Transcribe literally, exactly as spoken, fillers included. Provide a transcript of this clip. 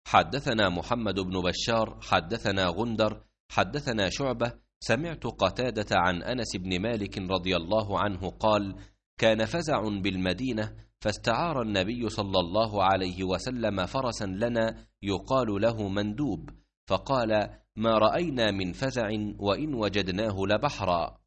حدثنا محمد بن بشار حدثنا غندر حدثنا شعبة سمعت قتادة عن أنس بن مالك رضي الله عنه قال: كان فزع بالمدينة، فاستعار النبي صلى الله عليه وسلم فرسا لنا يقال له مندوب، فقال: ما رأينا من فزع وإن وجدناه لبحرا.